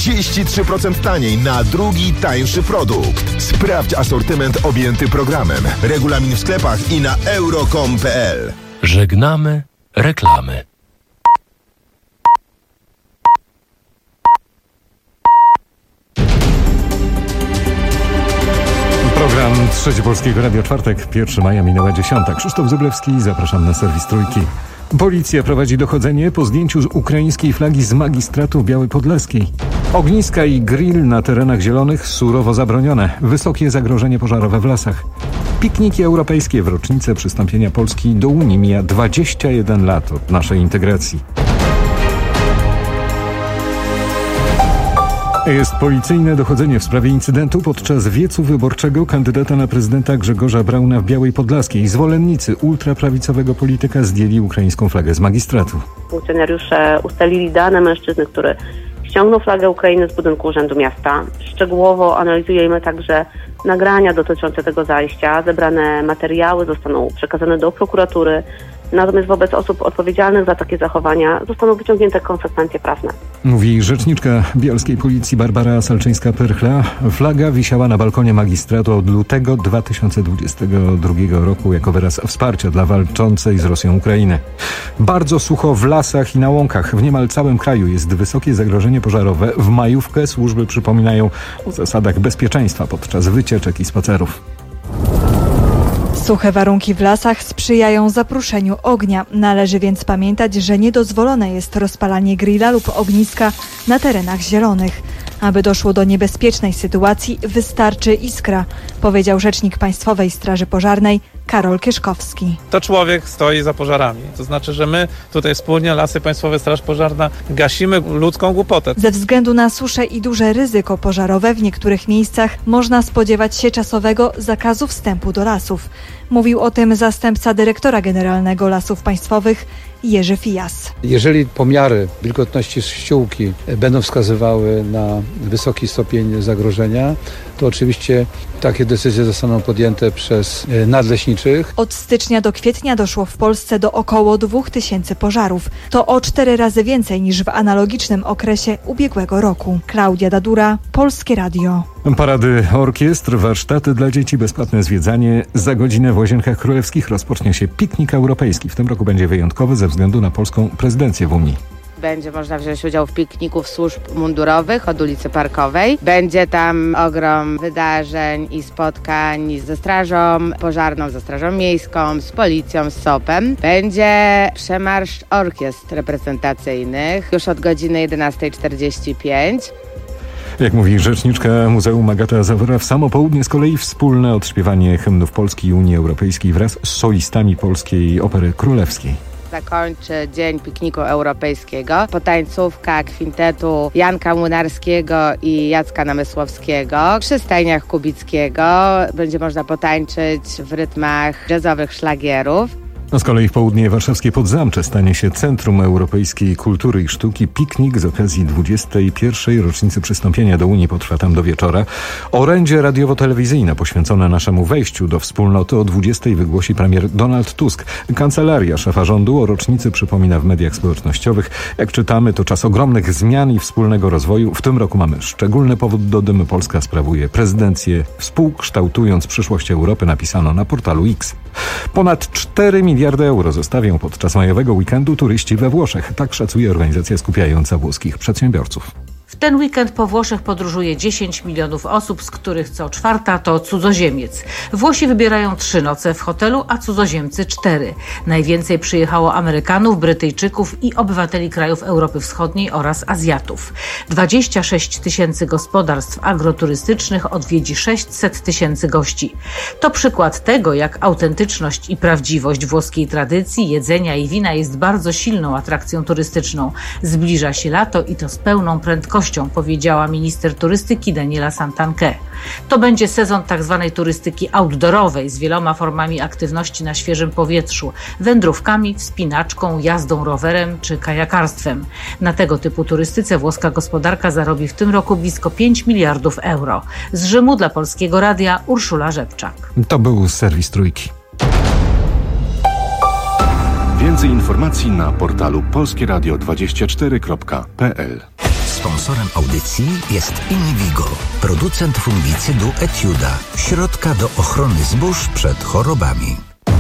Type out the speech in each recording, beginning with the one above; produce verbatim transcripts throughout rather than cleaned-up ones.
trzydzieści trzy procent taniej na drugi, tańszy produkt. Sprawdź asortyment objęty programem. Regulamin w sklepach i na euro kropka com kropka p l. Żegnamy reklamy. Program Trzeci Polskiego Radia, czwartek, pierwszego maja, minęła dziesiąta. Krzysztof Zublewski, zapraszam na serwis Trójki. Policja prowadzi dochodzenie po zdjęciu z ukraińskiej flagi z magistratu Białej Podlaskiej. Ogniska i grill na terenach zielonych surowo zabronione. Wysokie zagrożenie pożarowe w lasach. Pikniki europejskie w rocznicę przystąpienia Polski do Unii. Mija dwadzieścia jeden lat od naszej integracji. Jest policyjne dochodzenie w sprawie incydentu podczas wiecu wyborczego kandydata na prezydenta Grzegorza Brauna w Białej Podlaskiej. Zwolennicy ultraprawicowego polityka zdjęli ukraińską flagę z magistratu. Funkcjonariusze ustalili dane mężczyzny, który ściągnął flagę Ukrainy z budynku Urzędu Miasta. Szczegółowo analizujemy także nagrania dotyczące tego zajścia. Zebrane materiały zostaną przekazane do prokuratury. Natomiast wobec osób odpowiedzialnych za takie zachowania zostaną wyciągnięte konsekwencje prawne. Mówi rzeczniczka bielskiej policji Barbara Salczyńska-Pyrchla. Flaga wisiała na balkonie magistratu od lutego dwa tysiące dwudziestego drugiego roku jako wyraz wsparcia dla walczącej z Rosją Ukrainy. Bardzo sucho w lasach i na łąkach. W niemal całym kraju jest wysokie zagrożenie pożarowe. W majówkę służby przypominają o zasadach bezpieczeństwa podczas wycieczek i spacerów. Suche warunki w lasach sprzyjają zapruszeniu ognia. Należy więc pamiętać, że niedozwolone jest rozpalanie grilla lub ogniska na terenach zielonych. Aby doszło do niebezpiecznej sytuacji, wystarczy iskra, powiedział rzecznik Państwowej Straży Pożarnej Karol Kieszkowski. To człowiek stoi za pożarami. To znaczy, że my tutaj wspólnie, Lasy Państwowe, Straż Pożarna, gasimy ludzką głupotę. Ze względu na suszę i duże ryzyko pożarowe w niektórych miejscach można spodziewać się czasowego zakazu wstępu do lasów. Mówił o tym zastępca dyrektora generalnego Lasów Państwowych Jerzy Fijas. Jeżeli pomiary wilgotności ściółki będą wskazywały na wysoki stopień zagrożenia, to oczywiście takie decyzje zostaną podjęte przez nadleśniczych. Od stycznia do kwietnia doszło w Polsce do około dwóch tysięcy pożarów. To o cztery razy więcej niż w analogicznym okresie ubiegłego roku. Klaudia Dadura, Polskie Radio. Parady orkiestr, warsztaty dla dzieci, bezpłatne zwiedzanie. Za godzinę w Łazienkach Królewskich rozpocznie się piknik europejski. W tym roku będzie wyjątkowy ze względu na polską prezydencję w Unii. Będzie można wziąć udział w pikniku w służb mundurowych od ulicy Parkowej. Będzie tam ogrom wydarzeń i spotkań ze strażą pożarną, ze strażą miejską, z policją, z sopem. Będzie przemarsz orkiestr reprezentacyjnych już od godziny jedenasta czterdzieści pięć. Jak mówi rzeczniczka Muzeum Agata Zawora, w samo południe z kolei wspólne odśpiewanie hymnów Polski i Unii Europejskiej wraz z solistami Polskiej Opery Królewskiej. Zakończy Dzień Pikniku Europejskiego potańcówka kwintetu Janka Młynarskiego i Jacka Namysłowskiego przy stajniach Kubickiego. Będzie można potańczyć w rytmach jazzowych szlagierów. A z kolei w południe warszawskie Podzamcze stanie się Centrum Europejskiej Kultury i Sztuki. Piknik z okazji dwudziestej pierwszej rocznicy przystąpienia do Unii potrwa tam do wieczora. Orędzie radiowo-telewizyjne poświęcone naszemu wejściu do wspólnoty o dwudziestej wygłosi premier Donald Tusk. Kancelaria szefa rządu o rocznicy przypomina w mediach społecznościowych. Jak czytamy, to czas ogromnych zmian i wspólnego rozwoju. W tym roku mamy szczególny powód do dymy. Polska sprawuje prezydencję, współkształtując przyszłość Europy, napisano na portalu X. Ponad cztery miliardy euro zostawią podczas majowego weekendu turyści we Włoszech. Tak szacuje organizacja skupiająca włoskich przedsiębiorców. W ten weekend po Włoszech podróżuje dziesięć milionów osób, z których co czwarta to cudzoziemiec. Włosi wybierają trzy noce w hotelu, a cudzoziemcy cztery. Najwięcej przyjechało Amerykanów, Brytyjczyków i obywateli krajów Europy Wschodniej oraz Azjatów. dwadzieścia sześć tysięcy gospodarstw agroturystycznych odwiedzi sześćset tysięcy gości. To przykład tego, jak autentyczność i prawdziwość włoskiej tradycji, jedzenia i wina jest bardzo silną atrakcją turystyczną. Zbliża się lato i to z pełną prędkością, powiedziała minister turystyki Daniela Santanchè. To będzie sezon tzw. turystyki outdoorowej z wieloma formami aktywności na świeżym powietrzu, wędrówkami, wspinaczką, jazdą rowerem czy kajakarstwem. Na tego typu turystyce włoska gospodarka zarobi w tym roku blisko pięć miliardów euro. Z Rzymu dla Polskiego Radia Urszula Rzepczak. To był serwis Trójki. Więcej informacji na portalu polskieradio dwadzieścia cztery kropka p l. Sponsorem audycji jest Invigo, producent fungicydu Etiuda, środka do ochrony zbóż przed chorobami.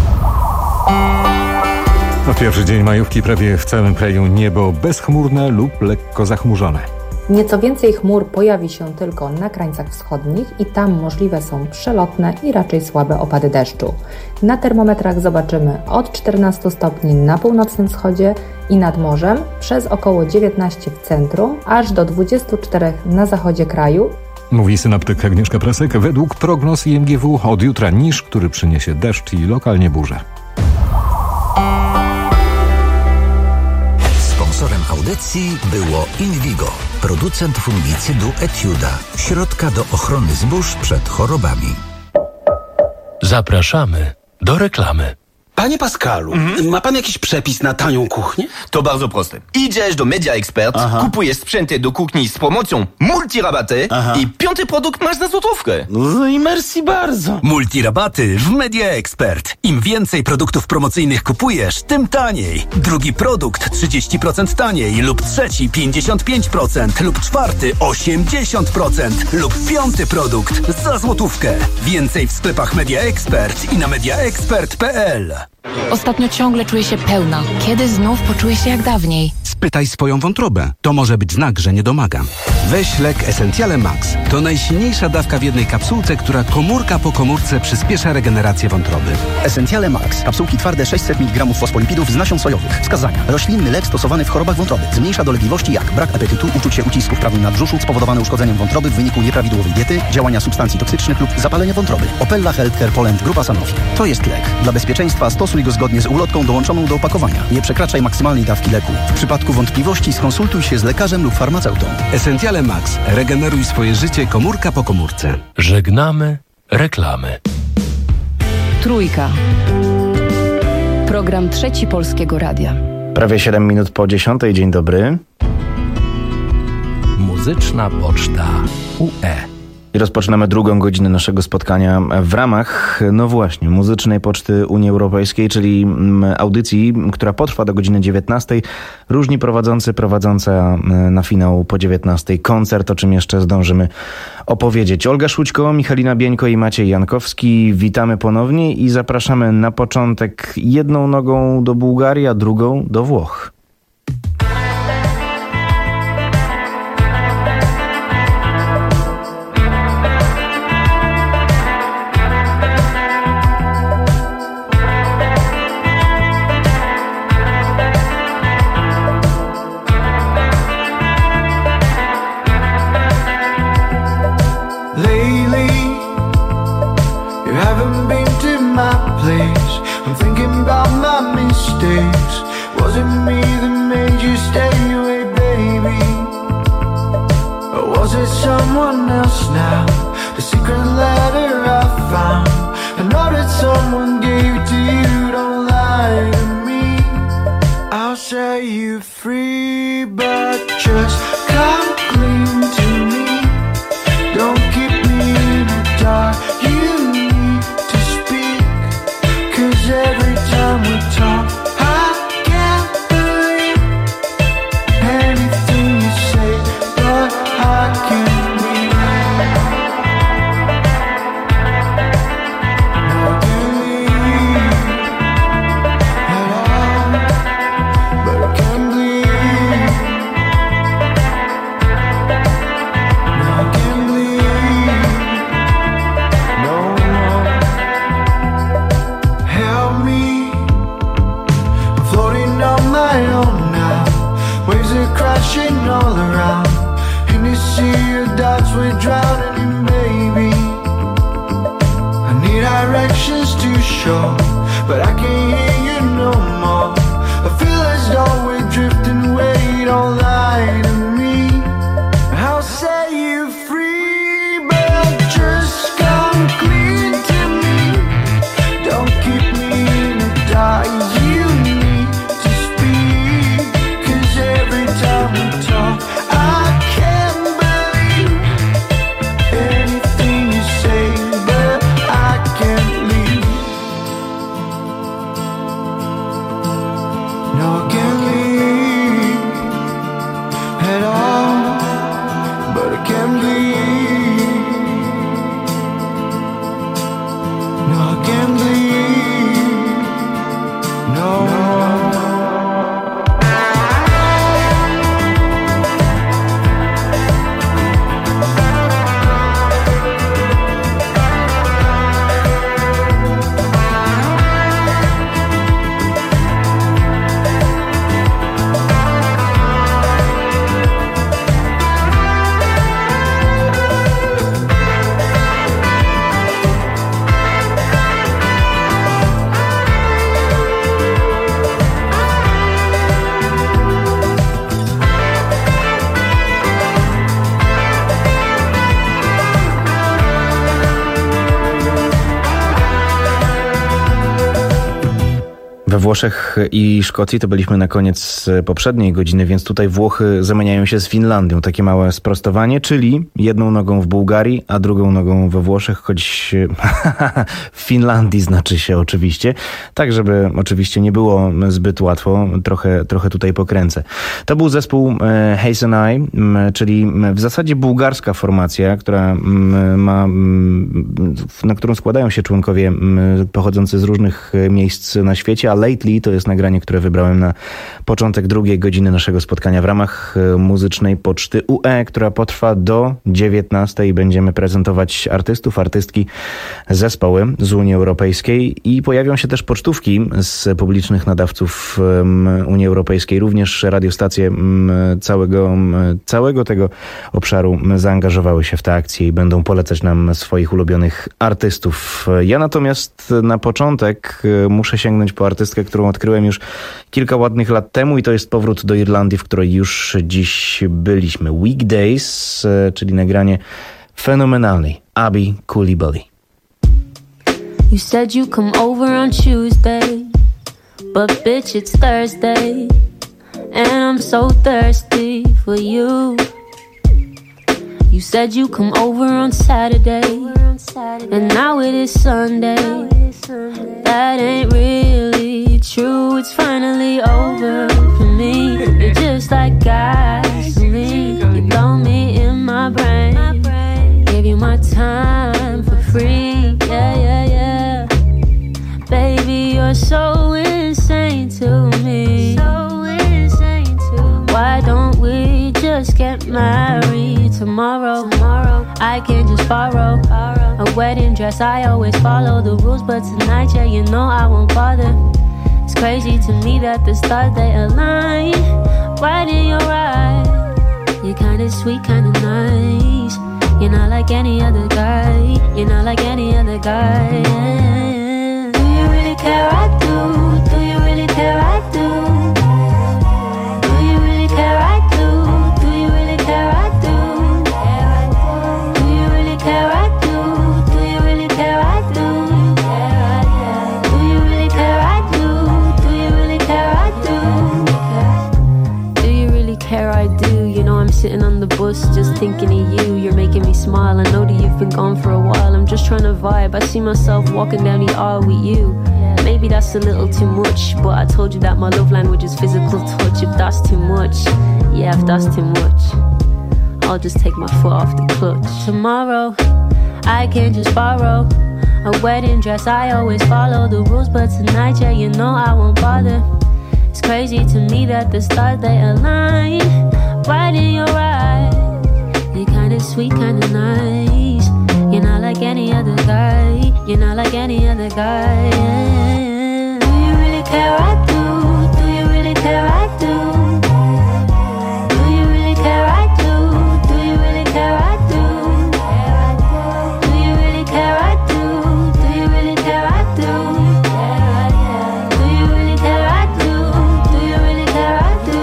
W pierwszy dzień majówki prawie w całym kraju niebo bezchmurne lub lekko zachmurzone. Nieco więcej chmur pojawi się tylko na krańcach wschodnich i tam możliwe są przelotne i raczej słabe opady deszczu. Na termometrach zobaczymy od czternastu stopni na północnym wschodzie i nad morzem, przez około dziewiętnaście w centrum, aż do dwudziestu czterech na zachodzie kraju. Mówi synoptyk Agnieszka Prasek. Według prognoz I M G W od jutra niż, który przyniesie deszcz i lokalnie burzę. Sponsorem audycji było Invigo, producent fungicydu Etiuda, środka do ochrony zbóż przed chorobami. Zapraszamy do reklamy. Panie Pascalu, mhm. ma pan jakiś przepis na tanią kuchnię? To bardzo proste. Idziesz do Media Expert, Aha. kupujesz sprzęty do kuchni z promocją multirabaty Aha. i piąty produkt masz za złotówkę. No i merci bardzo. Multirabaty w Media Expert. Im więcej produktów promocyjnych kupujesz, tym taniej. Drugi produkt trzydzieści procent taniej lub trzeci pięćdziesiąt pięć procent lub czwarty osiemdziesiąt procent lub piąty produkt za złotówkę. Więcej w sklepach Media Expert i na mediaexpert kropka p l. Ostatnio ciągle czuję się pełna. Kiedy znów poczuję się jak dawniej? Spytaj swoją wątrobę. To może być znak, że nie domagam. Weź lek Essentiale Max. To najsilniejsza dawka w jednej kapsułce, która komórka po komórce przyspiesza regenerację wątroby. Essentiale Max. Kapsułki twarde sześćset miligramów fosfolipidów z nasion sojowych. Wskazania. Roślinny lek stosowany w chorobach wątroby. Zmniejsza dolegliwości jak brak apetytu, uczucie ucisku w prawym nadbrzuszu spowodowane uszkodzeniem wątroby w wyniku nieprawidłowej diety, działania substancji toksycznych lub zapalenia wątroby. Opella Healthcare Poland Grupa Sanofi. To jest lek. Dla bezpieczeństwa stosuj go zgodnie z ulotką dołączoną do opakowania. Nie przekraczaj maksymalnej dawki leku. W przypadku wątpliwości skonsultuj się z lekarzem lub farmaceutą. Essentiale Max. Regeneruj swoje życie komórka po komórce. Żegnamy reklamy. Trójka. Program Trzeci Polskiego Radia. Prawie siedem minut po dziesiątej. Dzień dobry. Muzyczna Poczta U E. I rozpoczynamy drugą godzinę naszego spotkania w ramach, no właśnie, Muzycznej Poczty Unii Europejskiej, czyli audycji, która potrwa do godziny dziewiętnastej. Różni prowadzący, prowadząca na finał po dziewiętnastej koncert, o czym jeszcze zdążymy opowiedzieć. Olga Szłućko, Michalina Bieńko i Maciej Jankowski. Witamy ponownie i zapraszamy na początek jedną nogą do Bułgarii, a drugą do Włoch. Was it me that made you stay away, baby? Or was it someone else now? The secret letter I found, I know that someone gave it to you. Don't lie to me, I'll set you free, but just come clean to me. Don't keep me in the dark. You need to speak, 'cause every time we talk can't breathe. No, I can't breathe. No. We Włoszech i Szkocji to byliśmy na koniec poprzedniej godziny, więc tutaj Włochy zamieniają się z Finlandią. Takie małe sprostowanie, czyli jedną nogą w Bułgarii, a drugą nogą we Włoszech, choć w Finlandii znaczy się oczywiście. Tak, żeby oczywiście nie było zbyt łatwo, trochę, trochę tutaj pokręcę. To był zespół Haze and I, czyli w zasadzie bułgarska formacja, która ma, na którą składają się członkowie pochodzący z różnych miejsc na świecie, a Lately to jest nagranie, które wybrałem na początek drugiej godziny naszego spotkania w ramach muzycznej poczty U E, która potrwa do dziewiętnastej. Będziemy prezentować artystów, artystki, zespoły z Unii Europejskiej i pojawią się też pocztówki z publicznych nadawców Unii Europejskiej. Również radiostacje całego, całego tego obszaru zaangażowały się w tę akcję i będą polecać nam swoich ulubionych artystów. Ja natomiast na początek muszę sięgnąć po artystkę, którą odkryłem już kilka ładnych lat temu i to jest powrót do Irlandii, w której już dziś byliśmy. Weekdays, czyli nagranie fenomenalnej Abby Coulibaly. You said you come over on Tuesday, but bitch it's Thursday, and I'm so thirsty for you. You said you come over on Saturday, and now it is Sunday. That ain't really true, it's finally over for me. You're just like gasoline, you blow me in my brain. Gave you my time for free, yeah, yeah, yeah. Baby, you're so insane to me. So insane to me. Why don't we just get married tomorrow? Tomorrow, I can just borrow a wedding dress. I always follow the rules, but tonight, yeah, you know I won't bother. It's crazy to me that the stars they align right in your eyes. You're kinda sweet, kinda nice. You're not like any other guy. You're not like any other guy. Do you really care? I do. Do you really care? I do. Do you really care? I do. Do you really care? I do. Do you really care? I do. Do you really care? I do. Do you really care? I do. Do you really care? I do. Do you really care? I do. You know I'm sitting on the bus just thinking of you. You're making me smile. I know that you've been gone for a while. I'm just trying to vibe. I see myself walking down the aisle with you. Maybe that's a little too much, but I told you that my love language is physical touch. If that's too much, yeah, if that's too much, I'll just take my foot off the clutch. Tomorrow, I can just borrow a wedding dress. I always follow the rules, but tonight, yeah, you know I won't bother. It's crazy to me that the stars they align right in your eyes. You're kinda sweet, kinda nice. You're not like any other guy. You're not like any other guy. Do you really care? I do. Do you really care? I do. Do you really care? I do. Do you really care? I do. Do you really care? I do. Do you really care? I do. Do you really care? I do. Do you really care? I do.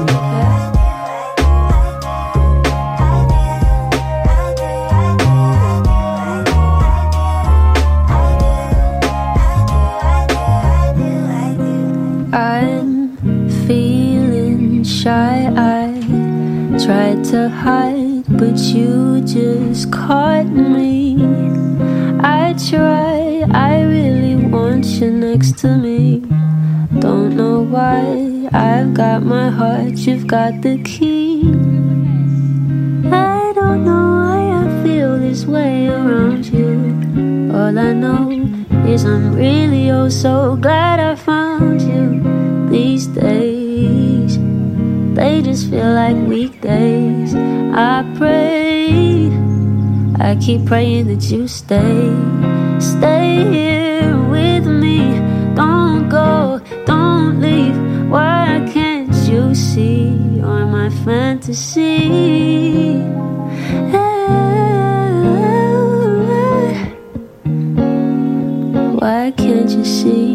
I'm feeling shy. I tried to hide, but you just caught me. I try, I really want you next to me. Don't know why, I've got my heart, you've got the key. I don't know all I know is I'm really oh so glad I found you. These days, they just feel like weekdays. I pray, I keep praying that you stay, stay here with me. Don't go, don't leave. Why can't you see you're my fantasy? Why can't you see?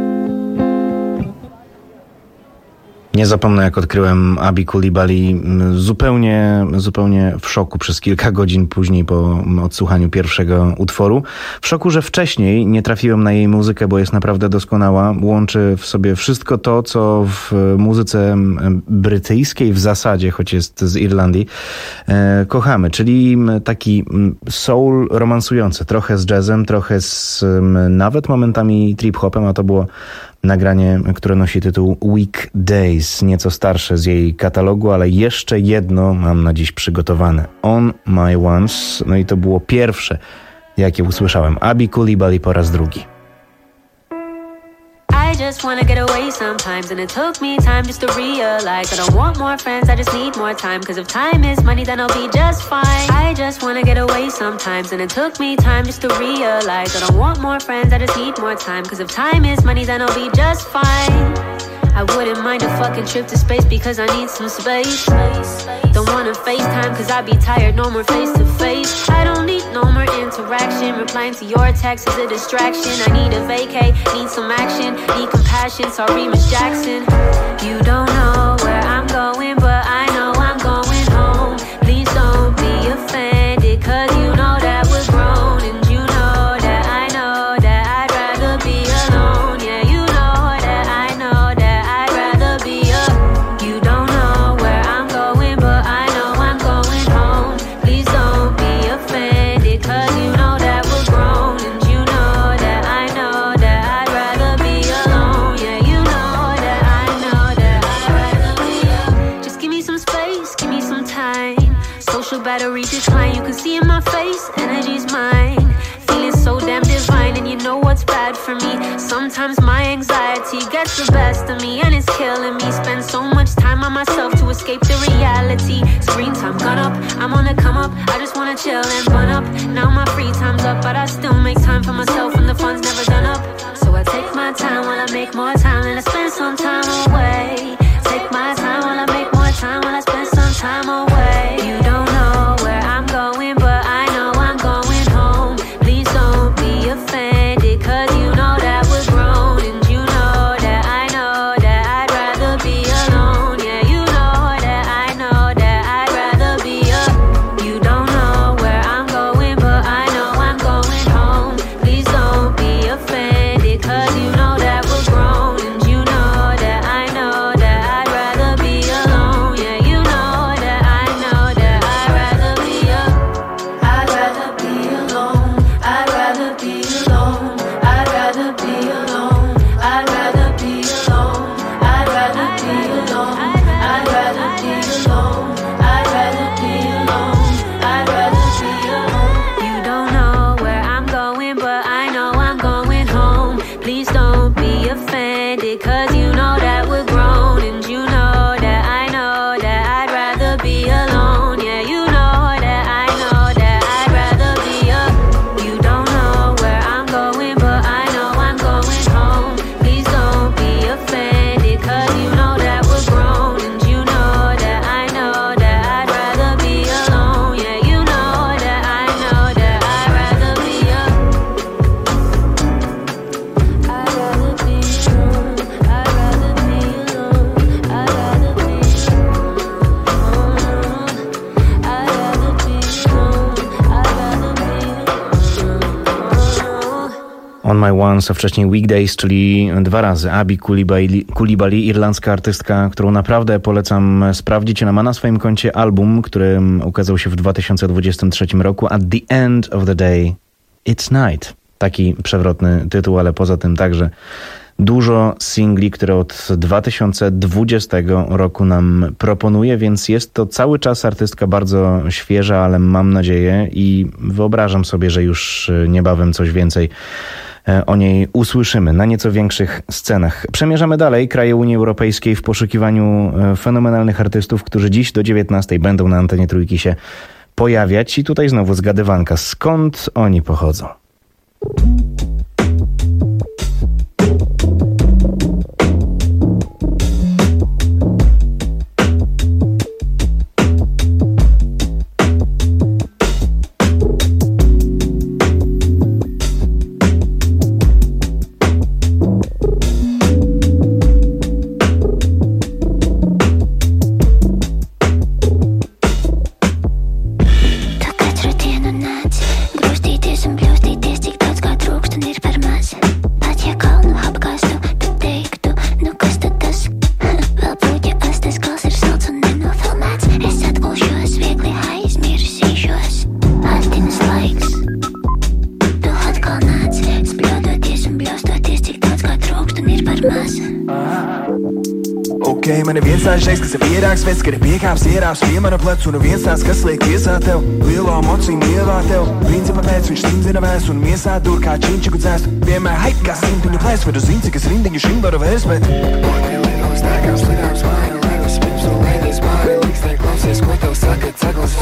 Nie zapomnę, jak odkryłem Abi Coulibaly zupełnie, zupełnie w szoku przez kilka godzin później po odsłuchaniu pierwszego utworu. W szoku, że wcześniej nie trafiłem na jej muzykę, bo jest naprawdę doskonała. Łączy w sobie wszystko to, co w muzyce brytyjskiej w zasadzie, choć jest z Irlandii, kochamy. Czyli taki soul romansujący, trochę z jazzem, trochę z nawet momentami trip-hopem, a to było nagranie, które nosi tytuł Weekdays, nieco starsze z jej katalogu, ale jeszcze jedno mam na dziś przygotowane. On My Ones, no i to było pierwsze, jakie usłyszałem. Abi Coulibaly po raz drugi. I just wanna get away sometimes, and it took me time just to realize I don't want more friends, I just need more time, cause if time is money then I'll be just fine. I just wanna get away sometimes, and it took me time just to realize I don't want more friends, I just need more time, cause if time is money then I'll be just fine. I wouldn't mind a fucking trip to space because I need some space. Don't wanna FaceTime cause I be tired, no more face to face. I don't need no more interaction, replying to your text is a distraction. I need a vacay, need some action, need compassion, sorry Miss Jackson. You don't know where I'm going, but I know I'm going home. Please don't be offended cause you know that we're grown, and you know that I know that I'd rather be alone. Yeah, you know that I know that I'd rather be alone. You don't know where I'm going, but I know I'm going home. Please don't be offended cause you know that we're grown, and you know that I know that I'd rather be alone. Yeah, you know that I know that I'd rather be alone. Just give me some space, give me some time. Social battery decline, you can see in my face, energy's mine. Feeling so damn divine, and you know what's bad for me. Sometimes my anxiety gets the best of me, and it's killing me. Spend so much time on myself to escape the reality. Screen time gone up, I'm on the come up. I just wanna chill and run up. Now my free time's up, but I still make time for myself when the fun's never done up. So I take my time while I make more time, and I spend some time away. Take my time while I make more time, while I spend some time away. You don't know where I'm going, but I know I'm going home. Please don't be offended cause you know that we're grown, and you know that I know that I'd rather be alone. Yeah, you know that I know that I'd rather be alone. You don't know where I'm going, but I know I'm going home. Please don't be offended cause you know that we're grown, and you know that I know that I'd rather be alone. Yeah, you know that I know that I'd rather be alone. I'd rather be alone. I'd rather be alone. I'd rather be alone. I'd rather be alone. I'd rather be alone. I'd rather be alone. I'd rather be alone. I'd rather be alone. You don't know where I'm going, but I know I'm going home. Please don't be offended cause you know that we're grown, and you know that I know that I'd rather be alone. Yeah, you know that I know that I'd rather be alone. You don't know where I'm going, but I know I'm going home. Please don't be offended cause you know that we're grown, and you know that I know that I'd rather be alone. Yeah, you know that I know that I'd rather be alone. I'd rather be alone. I'd rather be alone. I'd rather be alone. I'd rather be alone. I'd rather be alone. On My Ones, a wcześniej Weekdays, czyli dwa razy. Abi Coulibaly, Coulibaly, irlandzka artystka, którą naprawdę polecam sprawdzić. Ona ma na swoim koncie album, który ukazał się w dwa tysiące dwudziestym trzecim roku. At the End of the Day, It's Night. Taki przewrotny tytuł, ale poza tym także dużo singli, które od dwa tysiące dwudziestego roku nam proponuje, więc jest to cały czas artystka bardzo świeża, ale mam nadzieję i wyobrażam sobie, że już niebawem coś więcej o niej usłyszymy na nieco większych scenach. Przemierzamy dalej kraje Unii Europejskiej w poszukiwaniu fenomenalnych artystów, którzy dziś do dziewiętnastej będą na antenie Trójki się pojawiać. I tutaj znowu zgadywanka, skąd oni pochodzą. Man ir viens tāds žeks, kas ir pierāks veids, kad ir piekāps ierāps pie mana pleca, un viens tāds, kas liek tiesā tev lielā mocīm ievā tev. Principa pēc viņš stindzina vēs un miesā dur kā činčiku dzēst. Vienmēr hype kā slimpiņu plēs, vai tu zini, cik es rindiņu šim varu vēst, bet Lielās nākās lidās māja, lēgas pirms un lēdies māja, liks tev klausies, ko tev saka ceglas.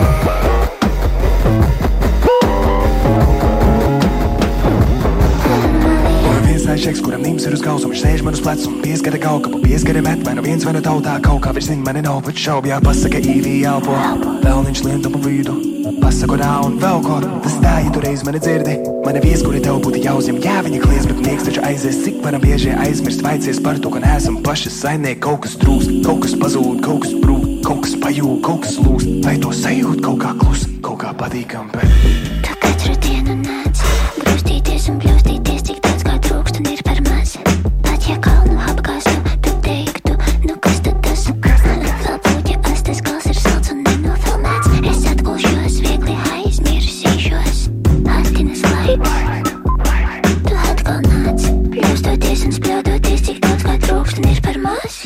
Šeks, kuram nīms ir uz galvas, un viņš sēž man uz plecu un pieskata kaukapu, pieskata met, vai no viens vai no tautā kaut kā, viņš zina mani nav, bet šaubu jāpasaka īvī elpo, pelniņš lientu pa vidu, pasako dā un vēl ko, tas tā, ja tu reiz mani dzirdi, mani vies, kuri tev būtu jāuzņem, jā, viņa klies, bet nieks taču aizies, cik varam bieži aizmirst, vaicies par to, ka neesam paši saimnieki, kaut kas trūkst, kaut kas pazūd, kaut kas brūk, kaut kas pajūg, kaut kas lūst, vai to sajūt kaut kā klus, kaut kā patīkam, bet Tu katru dienu nāc, grūstīties un bļaustīties, cik daudz kā trūkst un ir par maz. Pat ja kalnu apgāstu, tad teiktu, nu kas tad tas? Vēl būt, ja astes gals ir salds un nenofilmēts. Es atgulšos, viegli aizmirsīšos. Attinas laiks. Tu atkal nāc, bļaustoties un spļaudoties, cik daudz kā trūkst un ir par maz.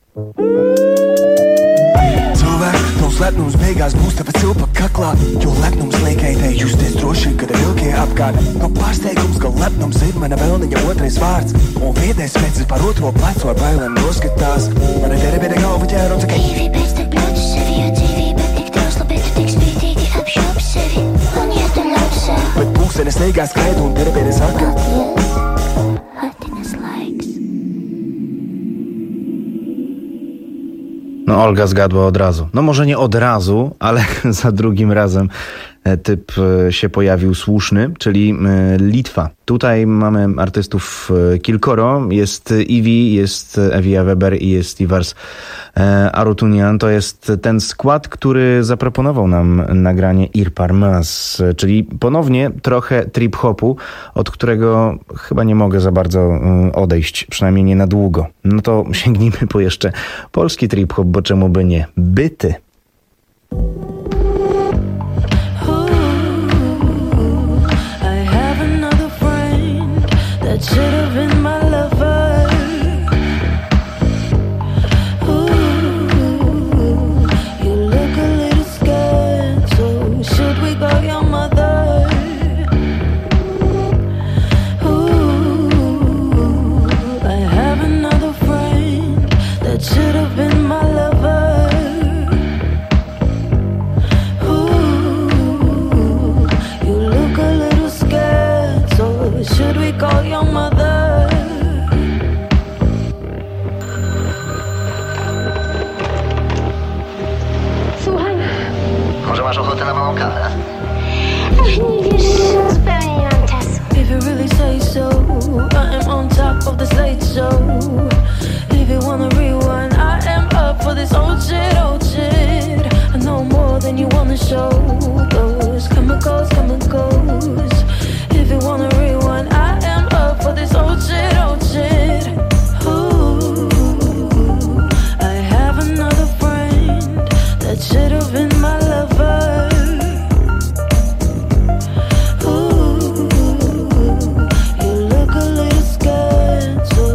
Cilvēki, tavs lepnums beigās būs tāpēc cilpa kaklā, jo lepnums liekai te justies droši, kad ir vilkie apkārt. No pārsteigums, ka lepnums ir mana vēlniņa otrais vārds, un viedais mecis par otro plecu ar bailēm noskatās. Mana deribēda galva ķēra un saka, Dzīvība pēc tam pļautu sevi, jo dzīvība tik trausla, bet tu tik spītīgi apšaubi sevi, un ja tu ļautu sev. Bet pulkstenis steigā skraidu un deribēda saka, Attinas laiks. No Olga zgadła od razu. No może nie od razu, ale za drugim razem typ się pojawił słuszny, czyli Litwa. Tutaj mamy artystów kilkoro. Jest Iwi, jest Evija Weber i jest Ivars Arutunian. To jest ten skład, który zaproponował nam nagranie Ir Parmas, czyli ponownie trochę trip-hopu, od którego chyba nie mogę za bardzo odejść, przynajmniej nie na długo. No to sięgnijmy po jeszcze polski trip-hop, bo czemu by nie? Byty. That should have been my lover. Ooh, you look a little scared, so should we go your mother? Ooh, I have another friend that should have been my lover. Ooh, you look a little scared, so should we call your mother? Słuchaj. Może masz ochotę na małą kawę? Ach, nie wiesz, zupełnie nie mam czasu. If you really say so, I am on top of the late show. If you wanna rewind, I am up for this old shit, old shit. I know more than you wanna show. Those chemicals, chemicals. If you wanna rewind, I am up for this old shit, old shit. Ooh, I have another friend that should have been my lover. Ooh, you look a little scared, so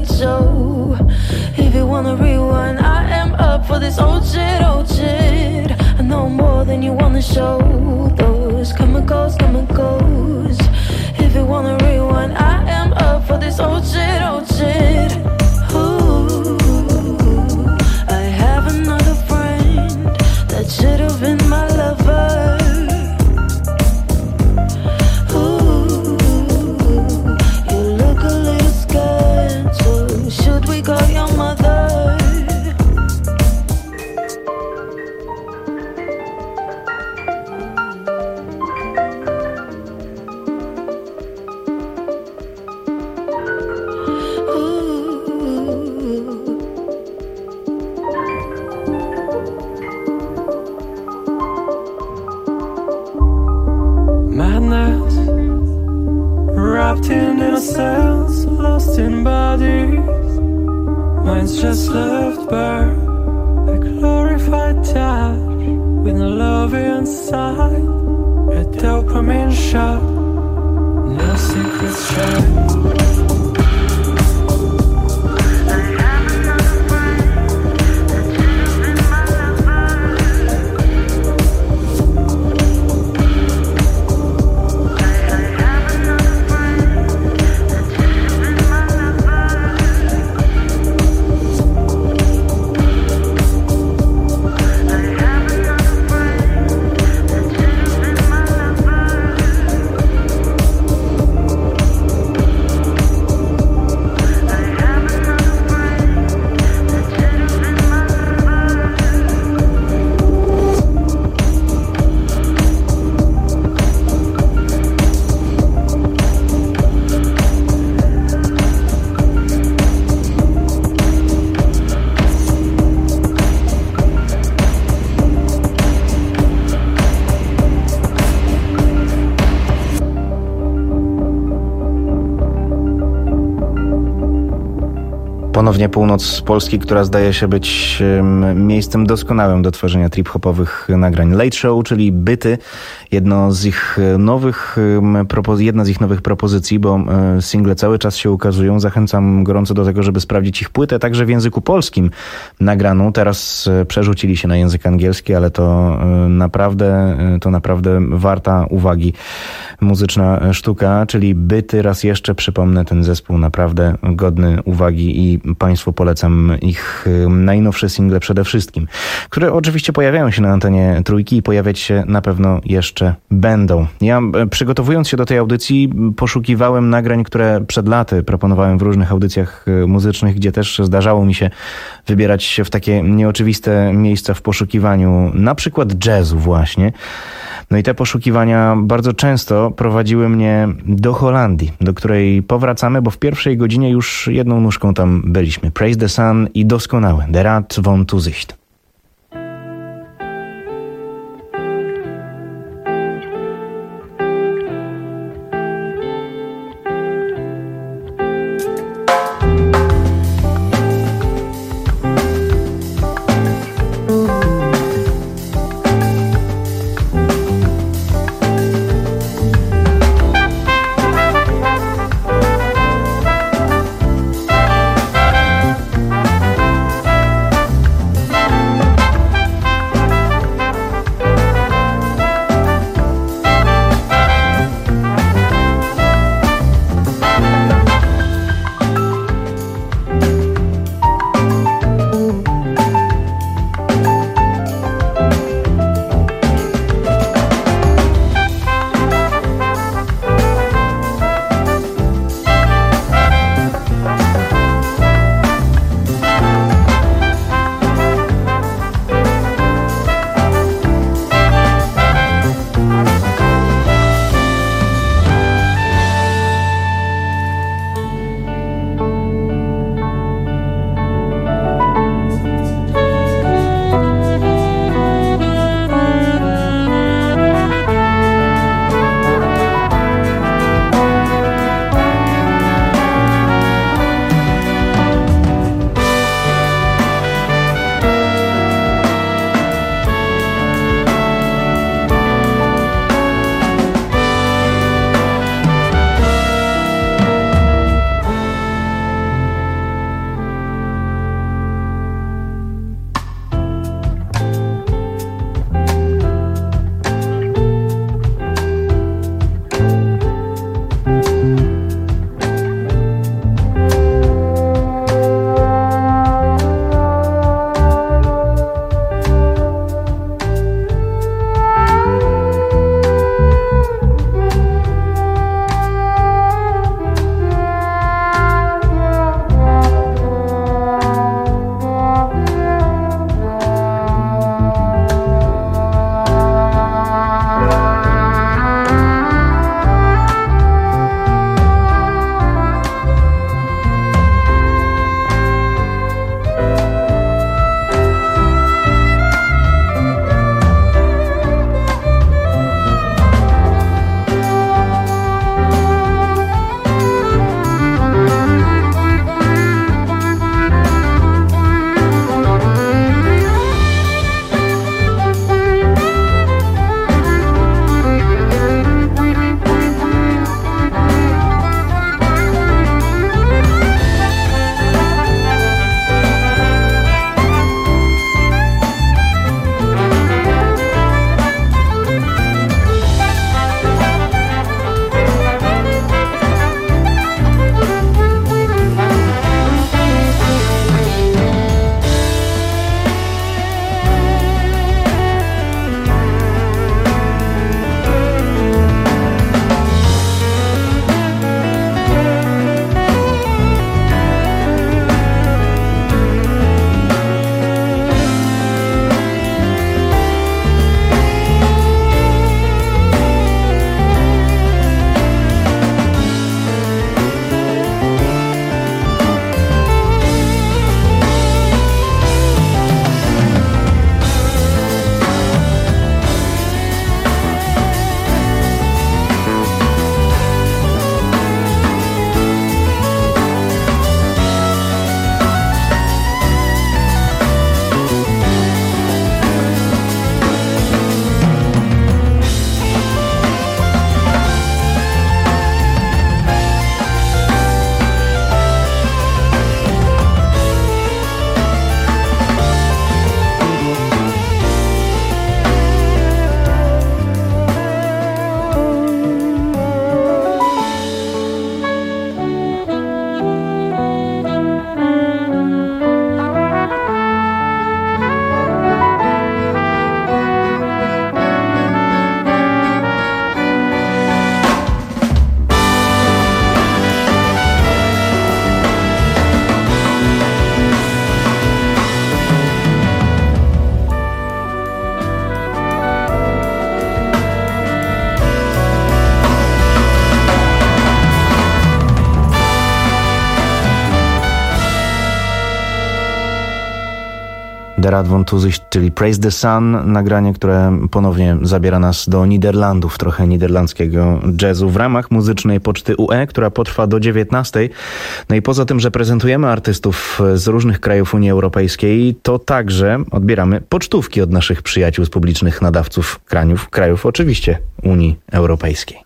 like Joe. If you wanna rewind, I am up for this old shit, old shit. I know more than you wanna show. Those chemicals, chemicals. If you wanna rewind, I am up for this old shit, old shit. Ooh, I have another friend that should have been my lover. Ooh, you look a little scared, so should we call your mother? Madness, wrapped in innocence, lost in bodies. Minds just left bare, a glorified touch with no love inside. A dopamine shot, no secrets shared. Ponownie północ Polski, która zdaje się być um, miejscem doskonałym do tworzenia trip-hopowych nagrań. Late Show, czyli Byty, jedno z ich nowych, um, propo- jedna z ich nowych propozycji, bo um, single cały czas się ukazują. Zachęcam gorąco do tego, żeby sprawdzić ich płytę, także w języku polskim nagraną. Teraz um, przerzucili się na język angielski, ale to um, naprawdę, um, to naprawdę warta uwagi muzyczna sztuka, czyli Byty. Raz jeszcze przypomnę, ten zespół naprawdę godny uwagi i Państwu polecam ich najnowsze single przede wszystkim, które oczywiście pojawiają się na antenie Trójki i pojawiać się na pewno jeszcze będą. Ja, przygotowując się do tej audycji, poszukiwałem nagrań, które przed laty proponowałem w różnych audycjach muzycznych, gdzie też zdarzało mi się wybierać się w takie nieoczywiste miejsca w poszukiwaniu na przykład jazzu właśnie. No i te poszukiwania bardzo często prowadziły mnie do Holandii, do której powracamy, bo w pierwszej godzinie już jedną nóżką tam byliśmy. Praise the Sun i doskonałe De Raad van Toezicht. Thank Der Advent to sich, czyli Praise the Sun, nagranie, które ponownie zabiera nas do Niderlandów, trochę niderlandzkiego jazzu w ramach muzycznej poczty U E, która potrwa do dziewiętnastej. No i poza tym, że prezentujemy artystów z różnych krajów Unii Europejskiej, to także odbieramy pocztówki od naszych przyjaciół z publicznych nadawców krajów, krajów oczywiście Unii Europejskiej.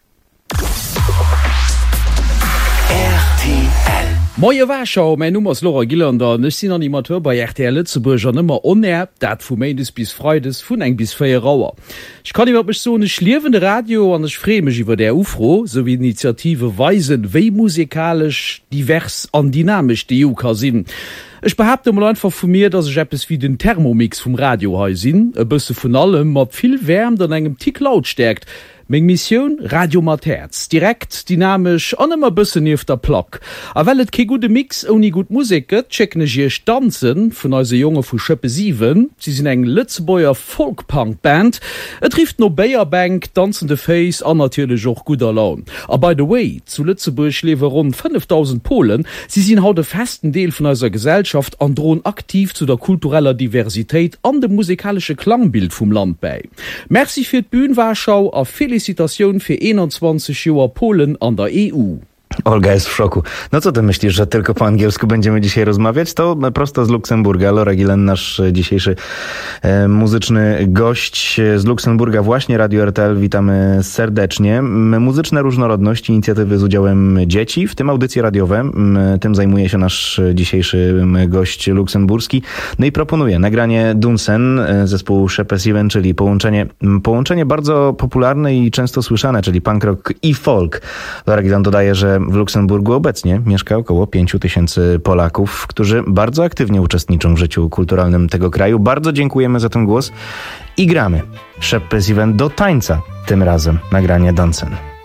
Moje Warschau, mein Nummer ist Laura Gillander, und ich bin Animateur bei R T L Lützeburg und immer on-air, dat von Montags bis Freitags, von eng bis vier Uhr. Ich kann überhaupt nicht so ein schlierwende Radio und ich freue mich über der U F R O, sowie die Initiative weisen, wie musikalisch, divers und dynamisch die E U kann sein. Ich behaupte mal einfach von mir, dass ich etwas wie den Thermomix vom Radio heiß bin, ein bisschen von allem, mit viel Wärme und einem Tick Lautstärke. Meine Mission? Radio mit Herz. Direkt, dynamisch und immer ein bisschen auf der Plaque. Aber weil es kein guter Mix ohne gute Musik gibt, checken ich hier Tanzen von unseren Jungen von Schippe sieben. Sie sind eine Lützbauer Folk-Punk-Band. Es trifft noch Bayerbank, tanzende Face und natürlich auch guter Laune. Aber by the way, zu Lützeburg leben rund fünftausend Polen. Sie sind heute festen Teil von unserer Gesellschaft und drohen aktiv zu der kulturellen Diversität und dem musikalischen Klangbild vom Land bei. Merci für die Bühnenwarschau und viele Felicitationen für einundzwanzig Jahre Polen an der E U. Olga jest w szoku. No co ty myślisz, że tylko po angielsku będziemy dzisiaj rozmawiać? To prosto z Luksemburga. Laura Gillen, nasz dzisiejszy e, muzyczny gość z Luksemburga, właśnie Radio R T L. Witamy serdecznie. Muzyczne różnorodności, inicjatywy z udziałem dzieci, w tym audycje radiowe. Tym zajmuje się nasz dzisiejszy gość luksemburski. No i proponuje nagranie Dunsen zespołu Shepesiven, czyli połączenie, połączenie bardzo popularne i często słyszane, czyli punk rock i folk. Laura Gillen dodaje, że w Luksemburgu obecnie mieszka około pięciu tysięcy Polaków, którzy bardzo aktywnie uczestniczą w życiu kulturalnym tego kraju. Bardzo dziękujemy za ten głos i gramy Shepesiven do tańca, tym razem nagranie Dunsen.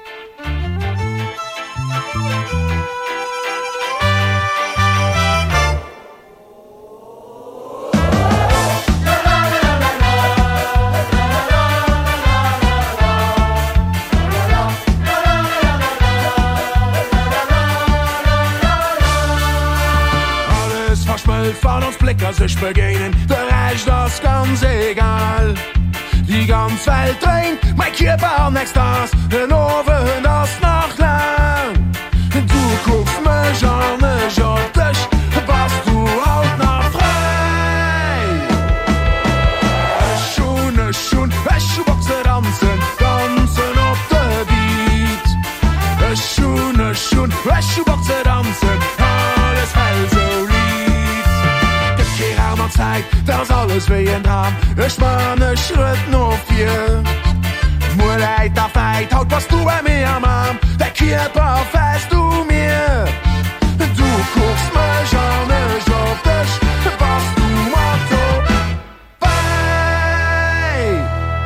Von uns Blicker sich begegnen, da reicht das ganz egal. Die ganze Welt dreht, mein Körper am Ekstase, den Ofen das noch lang. Du guckst mich an, ich auf dich, warst du auch noch frei. Ich schon, ich schon, ich schon Bock zu tanzen, tanzen auf der Beat. Ich schon, ich schon, ich schon Bock zu tanzen, alles hell so Zeit, das alles wie ein Traum. Ich mach ne Schritt nur vier. Nur leid auf Neid, haut was du bei mir am Arm. Der Körper fällst du mir. Du guckst mich an, ich auf dich, was du machst so wei.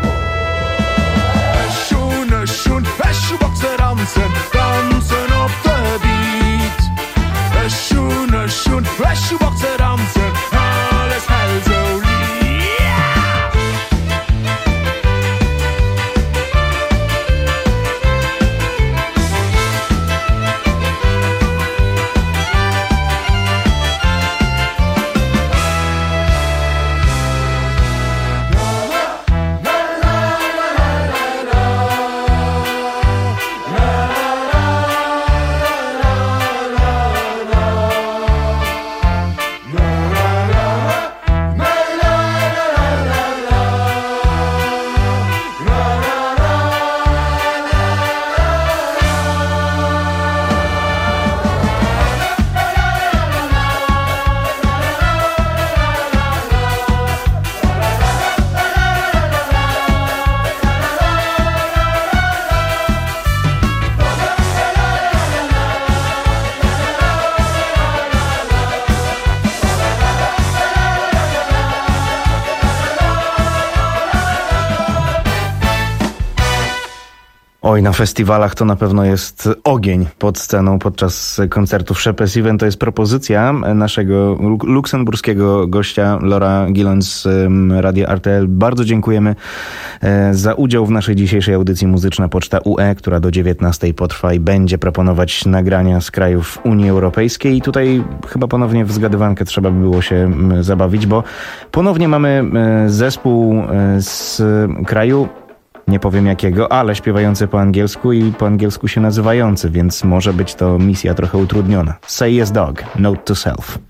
Ich schon, ich schon, ich schon Bock zu tanzen, tanzen auf der Beat. Ich schon, ich schon, ich schon Bock zu tanzen. Oj, na festiwalach to na pewno jest ogień pod sceną podczas koncertów. Shepes Event to jest propozycja naszego luk- luksemburskiego gościa Laura Gillen z um, Radia R T L. Bardzo dziękujemy e, za udział w naszej dzisiejszej audycji Muzyczna Poczta U E, która do dziewiętnastej potrwa i będzie proponować nagrania z krajów Unii Europejskiej. I tutaj chyba ponownie w zgadywankę trzeba by było się m, zabawić, bo ponownie mamy e, zespół e, z kraju, nie powiem jakiego, ale śpiewający po angielsku i po angielsku się nazywający, więc może być to misja trochę utrudniona. Say Yes Dog, Note to Self.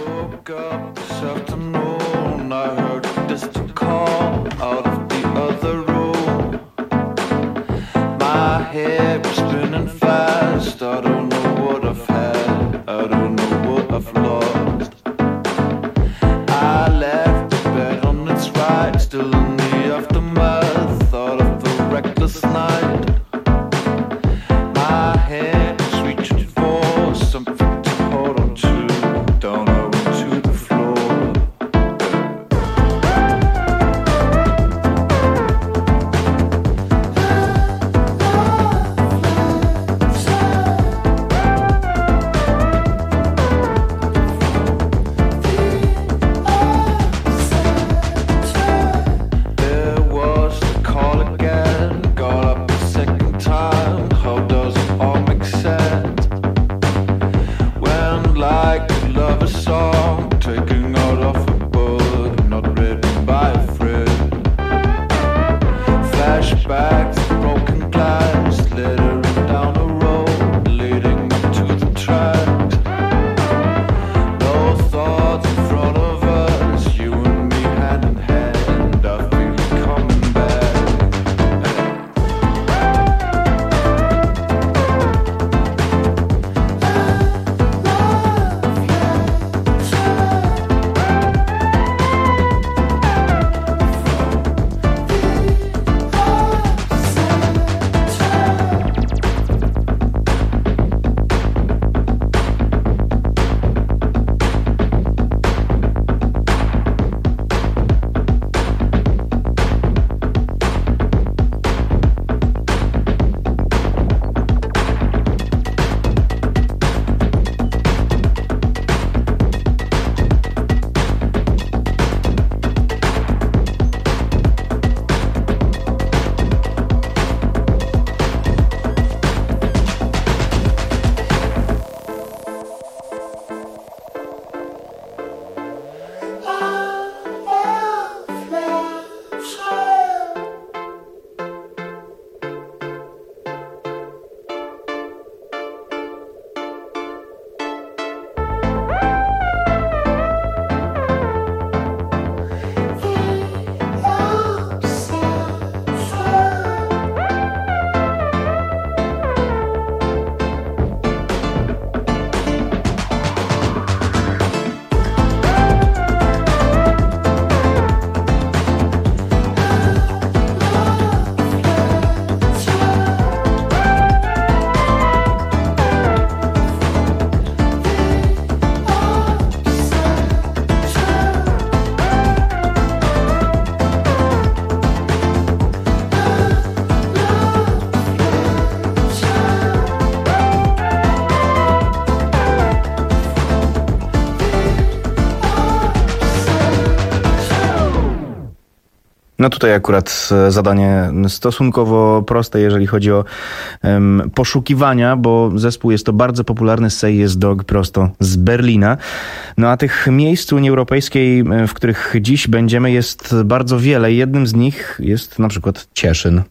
No tutaj akurat zadanie stosunkowo proste, jeżeli chodzi o um, poszukiwania, bo zespół jest to bardzo popularny Say Yes Dog prosto z Berlina. No a tych miejsc Unii Europejskiej, w których dziś będziemy, jest bardzo wiele. Jednym z nich jest na przykład Cieszyn.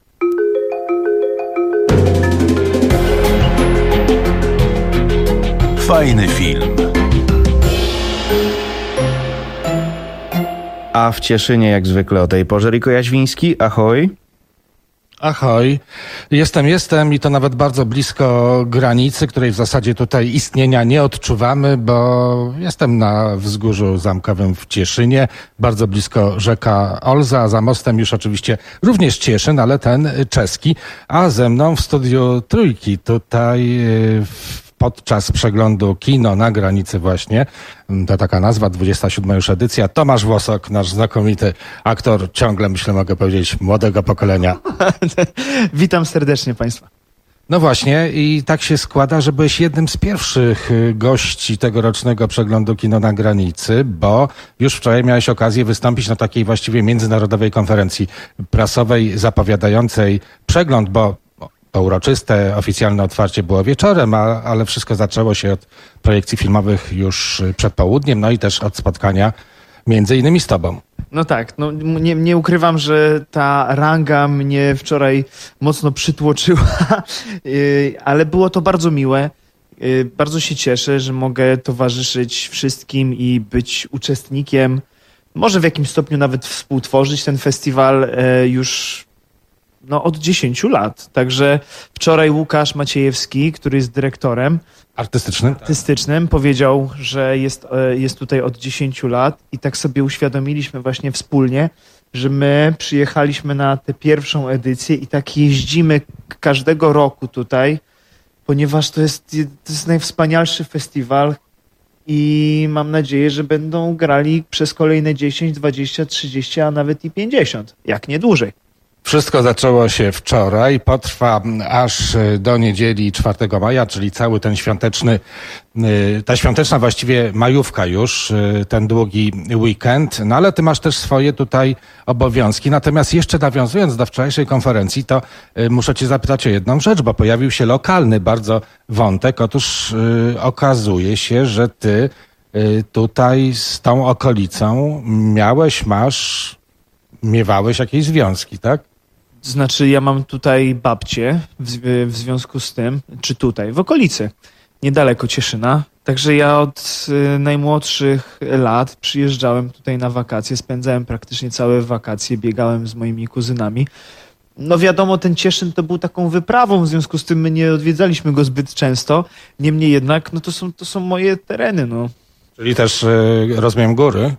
Fajny film. A w Cieszynie jak zwykle o tej porze Riko Jaźwiński, ahoj. Ahoj. Jestem, jestem i to nawet bardzo blisko granicy, której w zasadzie tutaj istnienia nie odczuwamy, bo jestem na wzgórzu zamkowym w Cieszynie, bardzo blisko rzeka Olza, a za mostem już oczywiście również Cieszyn, ale ten czeski, a ze mną w studiu Trójki tutaj w podczas przeglądu Kino na granicy właśnie. To taka nazwa, dwudziesta siódma już edycja. Tomasz Włosok, nasz znakomity aktor, ciągle myślę mogę powiedzieć młodego pokolenia. Witam serdecznie Państwa. No właśnie i tak się składa, że byłeś jednym z pierwszych gości tegorocznego przeglądu Kino na granicy, bo już wczoraj miałeś okazję wystąpić na takiej właściwie międzynarodowej konferencji prasowej zapowiadającej przegląd, bo to uroczyste, oficjalne otwarcie było wieczorem, a, ale wszystko zaczęło się od projekcji filmowych już przed południem, no i też od spotkania między innymi z tobą. No tak, no nie, nie ukrywam, że ta ranga mnie wczoraj mocno przytłoczyła, ale było to bardzo miłe. Bardzo się cieszę, że mogę towarzyszyć wszystkim i być uczestnikiem, może w jakimś stopniu nawet współtworzyć ten festiwal już no, od dziesięciu lat. Także wczoraj Łukasz Maciejewski, który jest dyrektorem artystycznym, artystycznym powiedział, że jest, jest tutaj od dziesięciu lat i tak sobie uświadomiliśmy właśnie wspólnie, że my przyjechaliśmy na tę pierwszą edycję i tak jeździmy każdego roku tutaj, ponieważ to jest, to jest najwspanialszy festiwal i mam nadzieję, że będą grali przez kolejne dziesięć, dwadzieścia, trzydzieści, a nawet i pięćdziesiąt, jak nie dłużej. Wszystko zaczęło się wczoraj, potrwa aż do niedzieli czwartego maja, czyli cały ten świąteczny, ta świąteczna właściwie majówka już, ten długi weekend, no ale ty masz też swoje tutaj obowiązki. Natomiast jeszcze nawiązując do wczorajszej konferencji, to muszę cię zapytać o jedną rzecz, bo pojawił się lokalny bardzo wątek. Otóż okazuje się, że ty tutaj z tą okolicą miałeś, masz, miewałeś jakieś związki, tak? Znaczy ja mam tutaj babcię w, w związku z tym, czy tutaj, w okolicy, niedaleko Cieszyna. Także ja od y, najmłodszych lat przyjeżdżałem tutaj na wakacje, spędzałem praktycznie całe wakacje, biegałem z moimi kuzynami. No wiadomo, ten Cieszyn to był taką wyprawą, w związku z tym my nie odwiedzaliśmy go zbyt często. Niemniej jednak, no to są, to są moje tereny, no. Czyli też y, rozumiem góry?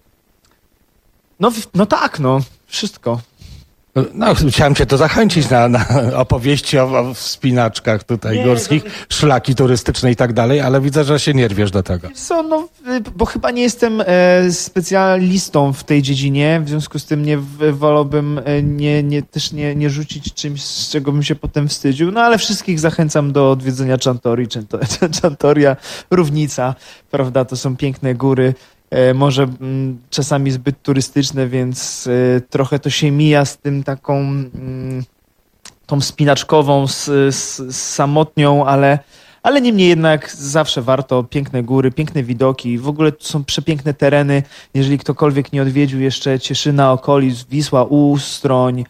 No, no tak, no. Wszystko. No, chciałem cię to zachęcić na, na opowieści o, o wspinaczkach tutaj nie, górskich, no, szlaki turystyczne i tak dalej, ale widzę, że się nie rwiesz do tego. Co, no, bo chyba nie jestem e, specjalistą w tej dziedzinie, w związku z tym nie wolałbym e, nie, nie, też nie, nie rzucić czymś, z czego bym się potem wstydził, no ale wszystkich zachęcam do odwiedzenia Czantori, Czantoria, Równica, prawda, to są piękne góry. Może m, czasami zbyt turystyczne, więc y, trochę to się mija z tym taką y, tą spinaczkową, z, z, z samotnią, ale, ale niemniej jednak zawsze warto. Piękne góry, piękne widoki, w ogóle to są przepiękne tereny. Jeżeli ktokolwiek nie odwiedził jeszcze Cieszyna, okolic, Wisła, Ustroń,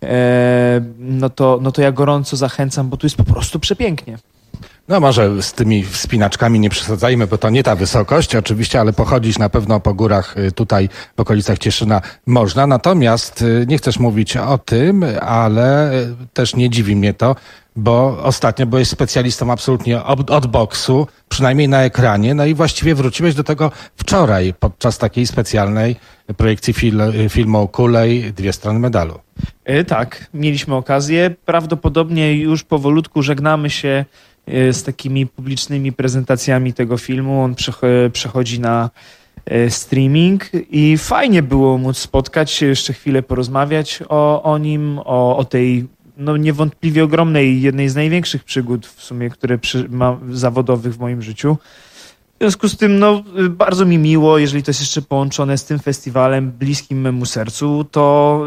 e, no, to, no to ja gorąco zachęcam, bo tu jest po prostu przepięknie. No może z tymi wspinaczkami nie przesadzajmy, bo to nie ta wysokość oczywiście, ale pochodzić na pewno po górach tutaj w okolicach Cieszyna można. Natomiast nie chcesz mówić o tym, ale też nie dziwi mnie to, bo ostatnio byłeś specjalistą absolutnie od, od boksu, przynajmniej na ekranie, no i właściwie wróciłeś do tego wczoraj podczas takiej specjalnej projekcji fil, filmu Kulej, Dwie strony medalu. Yy, tak, mieliśmy okazję. Prawdopodobnie już powolutku żegnamy się z takimi publicznymi prezentacjami tego filmu. On przechodzi na streaming i fajnie było móc spotkać się, jeszcze chwilę porozmawiać o, o nim, o, o tej no niewątpliwie ogromnej, jednej z największych przygód w sumie, które przy, mam zawodowych w moim życiu. W związku z tym no, bardzo mi miło, jeżeli to jest jeszcze połączone z tym festiwalem bliskim memu sercu, to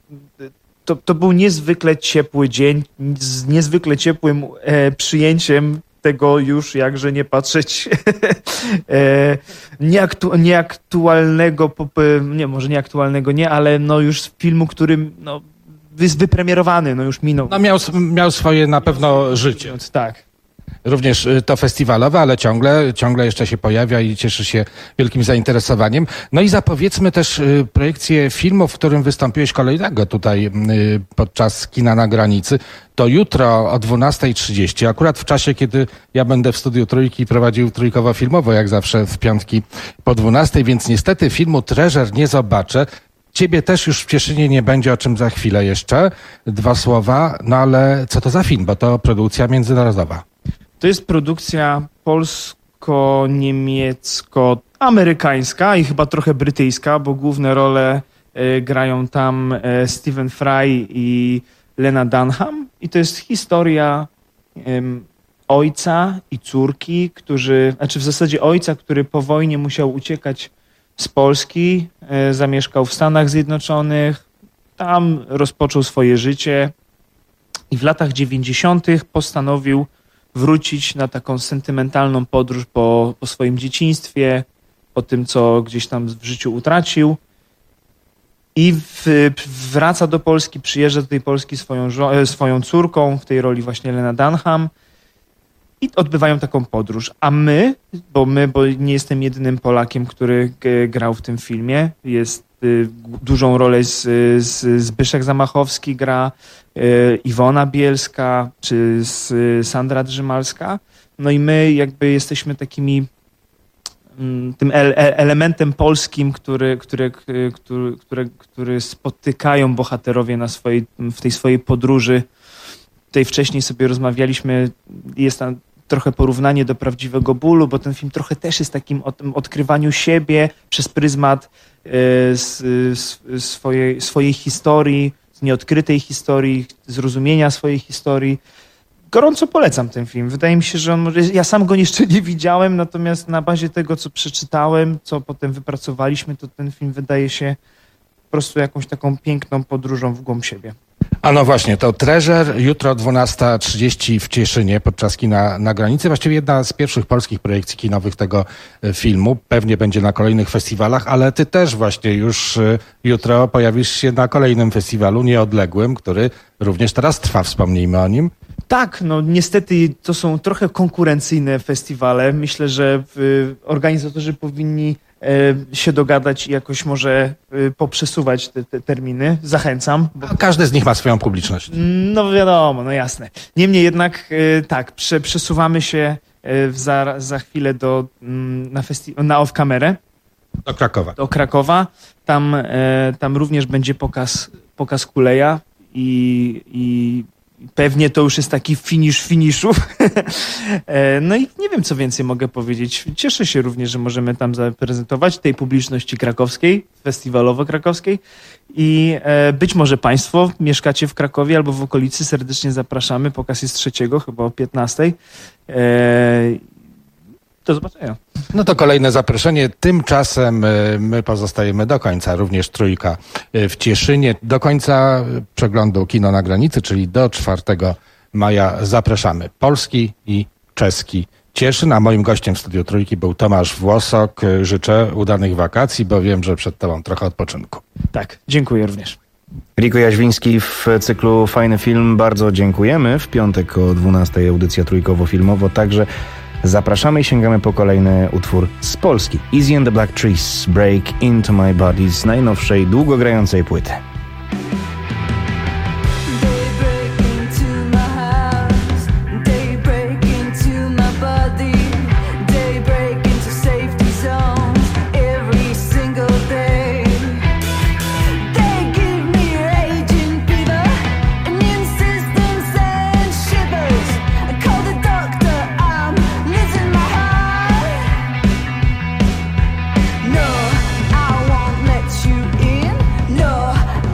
To, to był niezwykle ciepły dzień, z niezwykle ciepłym e, przyjęciem tego już, jakże nie patrzeć, e, nieaktu, nieaktualnego, pop, nie, może nieaktualnego nie, ale no już filmu, który no, jest wypremierowany, no już minął. No miał, miał swoje na pewno życie. Tak. Również to festiwalowe, ale ciągle, ciągle jeszcze się pojawia i cieszy się wielkim zainteresowaniem. No i zapowiedzmy też projekcję filmu, w którym wystąpiłeś kolejnego tutaj podczas Kina na granicy. To jutro o dwunasta trzydzieści, akurat w czasie, kiedy ja będę w studiu Trójki prowadził trójkowo-filmowo, jak zawsze w piątki po dwunastej, więc niestety filmu Treasure nie zobaczę. Ciebie też już w Cieszynie nie będzie, o czym za chwilę jeszcze. Dwa słowa, no ale co to za film, bo to produkcja międzynarodowa. To jest produkcja polsko-niemiecko-amerykańska i chyba trochę brytyjska, bo główne role y, grają tam y, Stephen Fry i Lena Dunham. I to jest historia y, ojca i córki, którzy, znaczy w zasadzie ojca, który po wojnie musiał uciekać z Polski, y, zamieszkał w Stanach Zjednoczonych, tam rozpoczął swoje życie i w latach dziewięćdziesiątych postanowił wrócić na taką sentymentalną podróż po, po swoim dzieciństwie, po tym, co gdzieś tam w życiu utracił. I w, wraca do Polski, przyjeżdża do tej Polski swoją, swoją córką, w tej roli właśnie Lena Dunham, i odbywają taką podróż. A my, bo my, bo nie jestem jedynym Polakiem, który g- grał w tym filmie, jest y, dużą rolę z, z Zbyszek Zamachowski gra, y, Iwona Bielska czy z, y, Sandra Drzymalska. No i my jakby jesteśmy takimi y, tym el- elementem polskim, który, który, który, który, który spotykają bohaterowie na swojej, w tej swojej podróży. Tutaj wcześniej sobie rozmawialiśmy, jest tam trochę porównanie do Prawdziwego bólu, bo ten film trochę też jest takim o tym odkrywaniu siebie przez pryzmat y, s, s, swojej, swojej historii, z nieodkrytej historii, zrozumienia swojej historii. Gorąco polecam ten film. Wydaje mi się, że on może... Ja sam go jeszcze nie widziałem, natomiast na bazie tego, co przeczytałem, co potem wypracowaliśmy, to ten film wydaje się po prostu jakąś taką piękną podróżą w głąb siebie. A no właśnie, to Treasure jutro dwunasta trzydzieści w Cieszynie podczas kina na granicy. Właściwie jedna z pierwszych polskich projekcji kinowych tego filmu. Pewnie będzie na kolejnych festiwalach, ale ty też właśnie już jutro pojawisz się na kolejnym festiwalu nieodległym, który również teraz trwa. Wspomnijmy o nim. Tak, no niestety to są trochę konkurencyjne festiwale. Myślę, że y, organizatorzy powinni y, się dogadać i jakoś może y, poprzesuwać te, te terminy. Zachęcam. Bo... A każdy z nich ma swoją publiczność. No wiadomo, no jasne. Niemniej jednak y, tak, prze, przesuwamy się y, za, za chwilę do, y, na, festi- na off-kamerę. Do Krakowa. Do Krakowa. Tam, y, tam również będzie pokaz, pokaz Kuleja i, i pewnie to już jest taki finisz finiszów. No i nie wiem, co więcej mogę powiedzieć. Cieszę się również, że możemy tam zaprezentować tej publiczności krakowskiej, festiwalowo-krakowskiej i być może Państwo mieszkacie w Krakowie albo w okolicy, serdecznie zapraszamy. Pokaz jest trzeciego, chyba o piętnastej. Do zobaczenia. No to kolejne zaproszenie. Tymczasem my pozostajemy do końca, również trójka w Cieszynie. Do końca przeglądu Kino na granicy, czyli do czwartego maja zapraszamy. Polski i czeski Cieszyn, a moim gościem w studiu Trójki był Tomasz Włosok. Życzę udanych wakacji, bo wiem, że przed tobą trochę odpoczynku. Tak, dziękuję również. Riko Jaźwiński w cyklu Fajny Film. Bardzo dziękujemy. W piątek o dwunastej audycja trójkowo-filmowo, także zapraszamy i sięgamy po kolejny utwór z Polski. Easy and the Black Trees, Break Into My Body z najnowszej, długogrającej płyty. No, I won't let you in. No,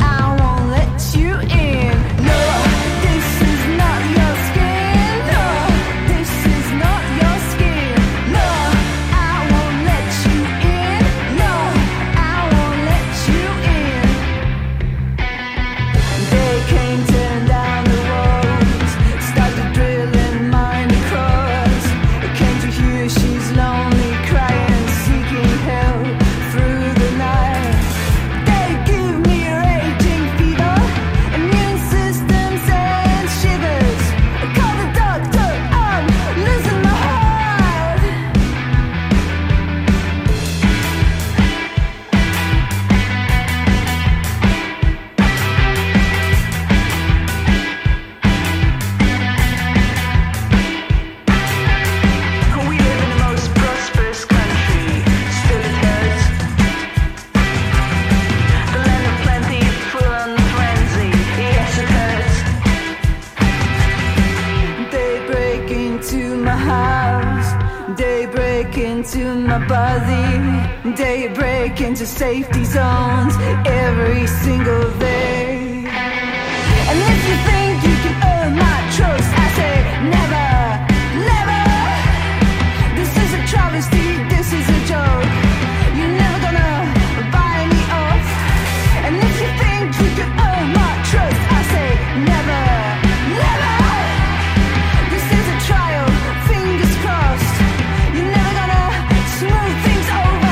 my body. Daybreak into safety zones every single day. And if you think you can earn my trust, I say never, never. This is a travesty, this is a joke. You're never gonna buy me off. And if you think you can earn my trust, I say never, never. This is a trial, fingers crossed. You're never gonna smooth things over.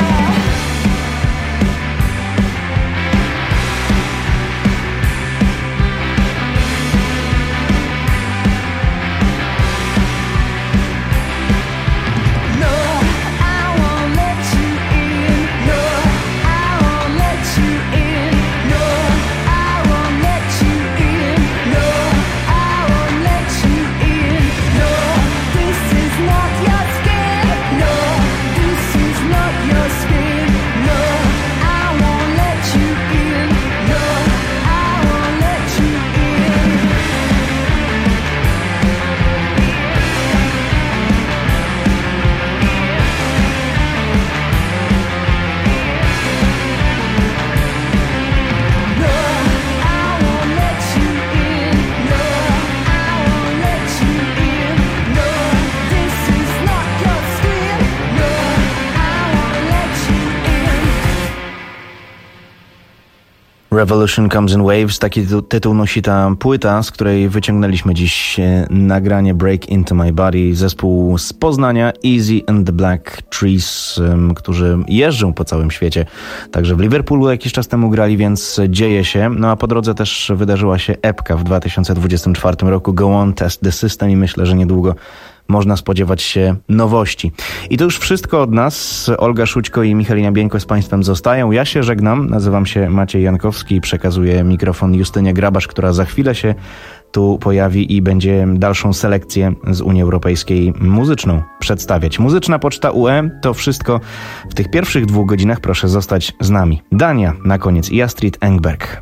Revolution Comes in Waves, taki tytuł, tytuł nosi ta płyta, z której wyciągnęliśmy dziś nagranie Break Into My Body, zespół z Poznania Easy and the Black Trees, um, którzy jeżdżą po całym świecie. Także w Liverpoolu jakiś czas temu grali, więc dzieje się. No a po drodze też wydarzyła się epka w dwa tysiące dwudziestym czwartym roku, Go On, Test the System, i myślę, że niedługo można spodziewać się nowości. I to już wszystko od nas. Olga Szućko i Michalina Bieńko z Państwem zostają. Ja się żegnam. Nazywam się Maciej Jankowski i przekazuję mikrofon Justynie Grabasz, która za chwilę się tu pojawi i będzie dalszą selekcję z Unii Europejskiej muzyczną przedstawiać. Muzyczna Poczta U E to wszystko w tych pierwszych dwóch godzinach. Proszę zostać z nami. Dania na koniec i Astrid Engberg.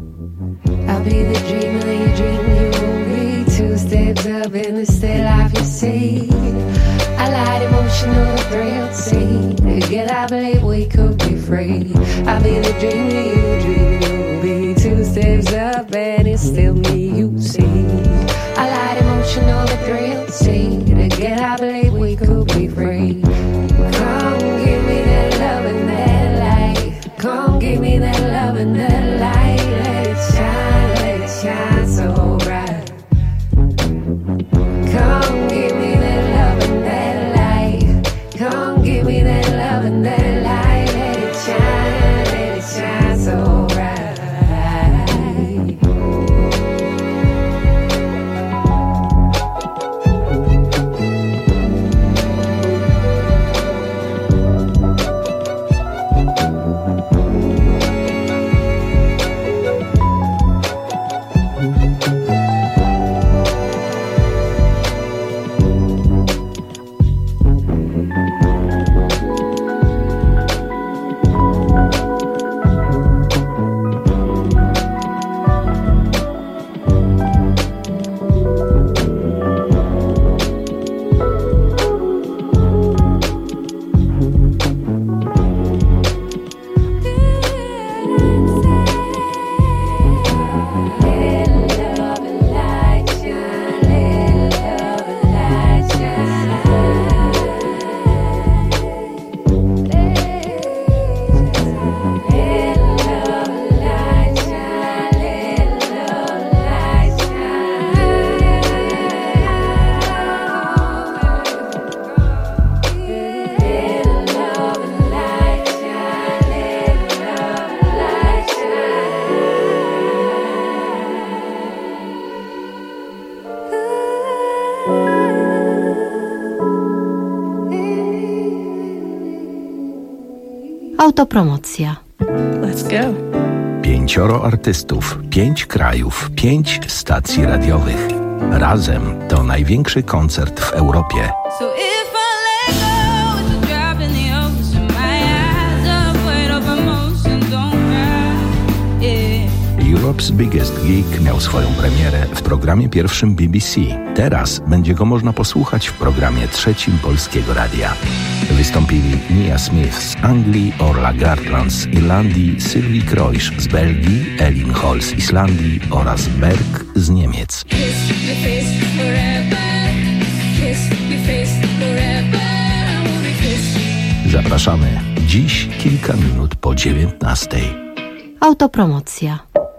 Two steps up in the still life you see. I like emotional thrill, see. Together I believe we could be free. I'll be the dream that you dream you'll be. Two steps up and it's still me you see. I like emotional thrill, see. Together I believe we could be free. Come give me that love and that light. Come give me that love and that light. Let it shine, let it shine so bright. Come give me that love and that light. Come give me that love and that light. Let it shine, let it shine so bright. Autopromocja. Let's go. Pięcioro artystów, pięć krajów, pięć stacji radiowych. Razem to największy koncert w Europie. Europe's Biggest Geek miał swoją premierę w programie pierwszym B B C. Teraz będzie go można posłuchać w programie trzecim Polskiego Radia. Wystąpili Nia Smith z Anglii, Orla Gartland z Irlandii, Sylwii Krojsz z Belgii, Elin Hall z Islandii oraz Berg z Niemiec. Zapraszamy dziś kilka minut po dziewiętnastej. Autopromocja.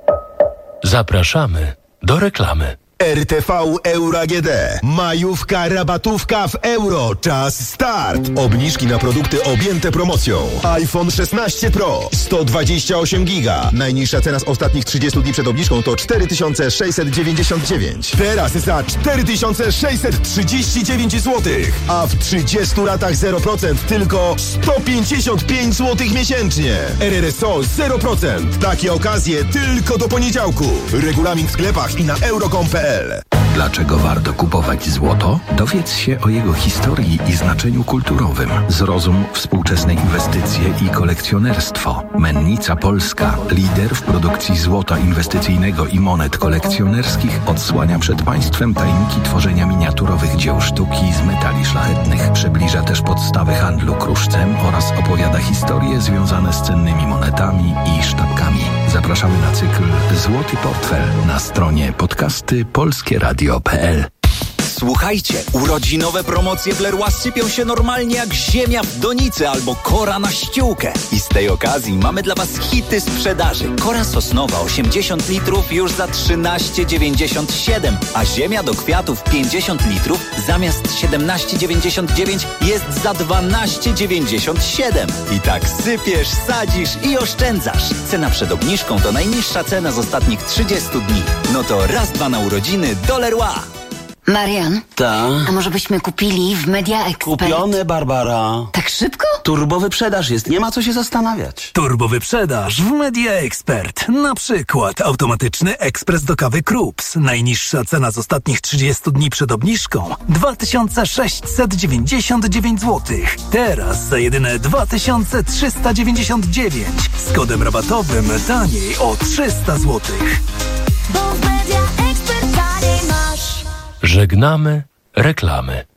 Zapraszamy do reklamy. R T V Euro A G D. Majówka, rabatówka w euro. Czas start. Obniżki na produkty objęte promocją. iPhone szesnaście Pro, sto dwadzieścia osiem giga. Najniższa cena z ostatnich trzydziestu dni przed obniżką to cztery tysiące sześćset dziewięćdziesiąt dziewięć. Teraz za cztery tysiące sześćset trzydzieści dziewięć złotych. A w trzydziestu ratach zero procent tylko sto pięćdziesiąt pięć złotych miesięcznie. R R S O zero procent. Takie okazje tylko do poniedziałku. Regulamin w sklepach i na euro kropka com kropka p l. Dlaczego warto kupować złoto? Dowiedz się o jego historii i znaczeniu kulturowym. Zrozum współczesne inwestycje i kolekcjonerstwo. Mennica Polska, lider w produkcji złota inwestycyjnego i monet kolekcjonerskich, odsłania przed państwem tajniki tworzenia miniaturowych dzieł sztuki z metali szlachetnych. Przybliża też podstawy handlu kruszcem oraz opowiada historie związane z cennymi monetami i sztabkami. Zapraszamy na cykl Złoty Portfel na stronie podcasty polskie radio kropka p l. Słuchajcie, urodzinowe promocje w Leroy sypią się normalnie jak ziemia w donicy albo kora na ściółkę. I z tej okazji mamy dla Was hity sprzedaży. Kora sosnowa osiemdziesiąt litrów już za trzynaście dziewięćdziesiąt siedem, a ziemia do kwiatów pięćdziesiąt litrów zamiast siedemnaście dziewięćdziesiąt dziewięć jest za dwanaście dziewięćdziesiąt siedem. I tak sypiesz, sadzisz i oszczędzasz. Cena przed obniżką to najniższa cena z ostatnich trzydziestu dni. No to raz, dwa na urodziny do Leroy. Marian? Ta? A może byśmy kupili w Media Expert? Kupione, Barbara. Tak szybko? Turbowyprzedaż jest, nie ma co się zastanawiać. Turbowyprzedaż w Media Expert. Na przykład automatyczny ekspres do kawy Krups. Najniższa cena z ostatnich trzydziestu dni przed obniżką dwa tysiące sześćset dziewięćdziesiąt dziewięć złotych. Teraz za jedyne dwa tysiące trzysta dziewięćdziesiąt dziewięć. Z kodem rabatowym taniej o trzysta złotych. Żegnamy reklamy.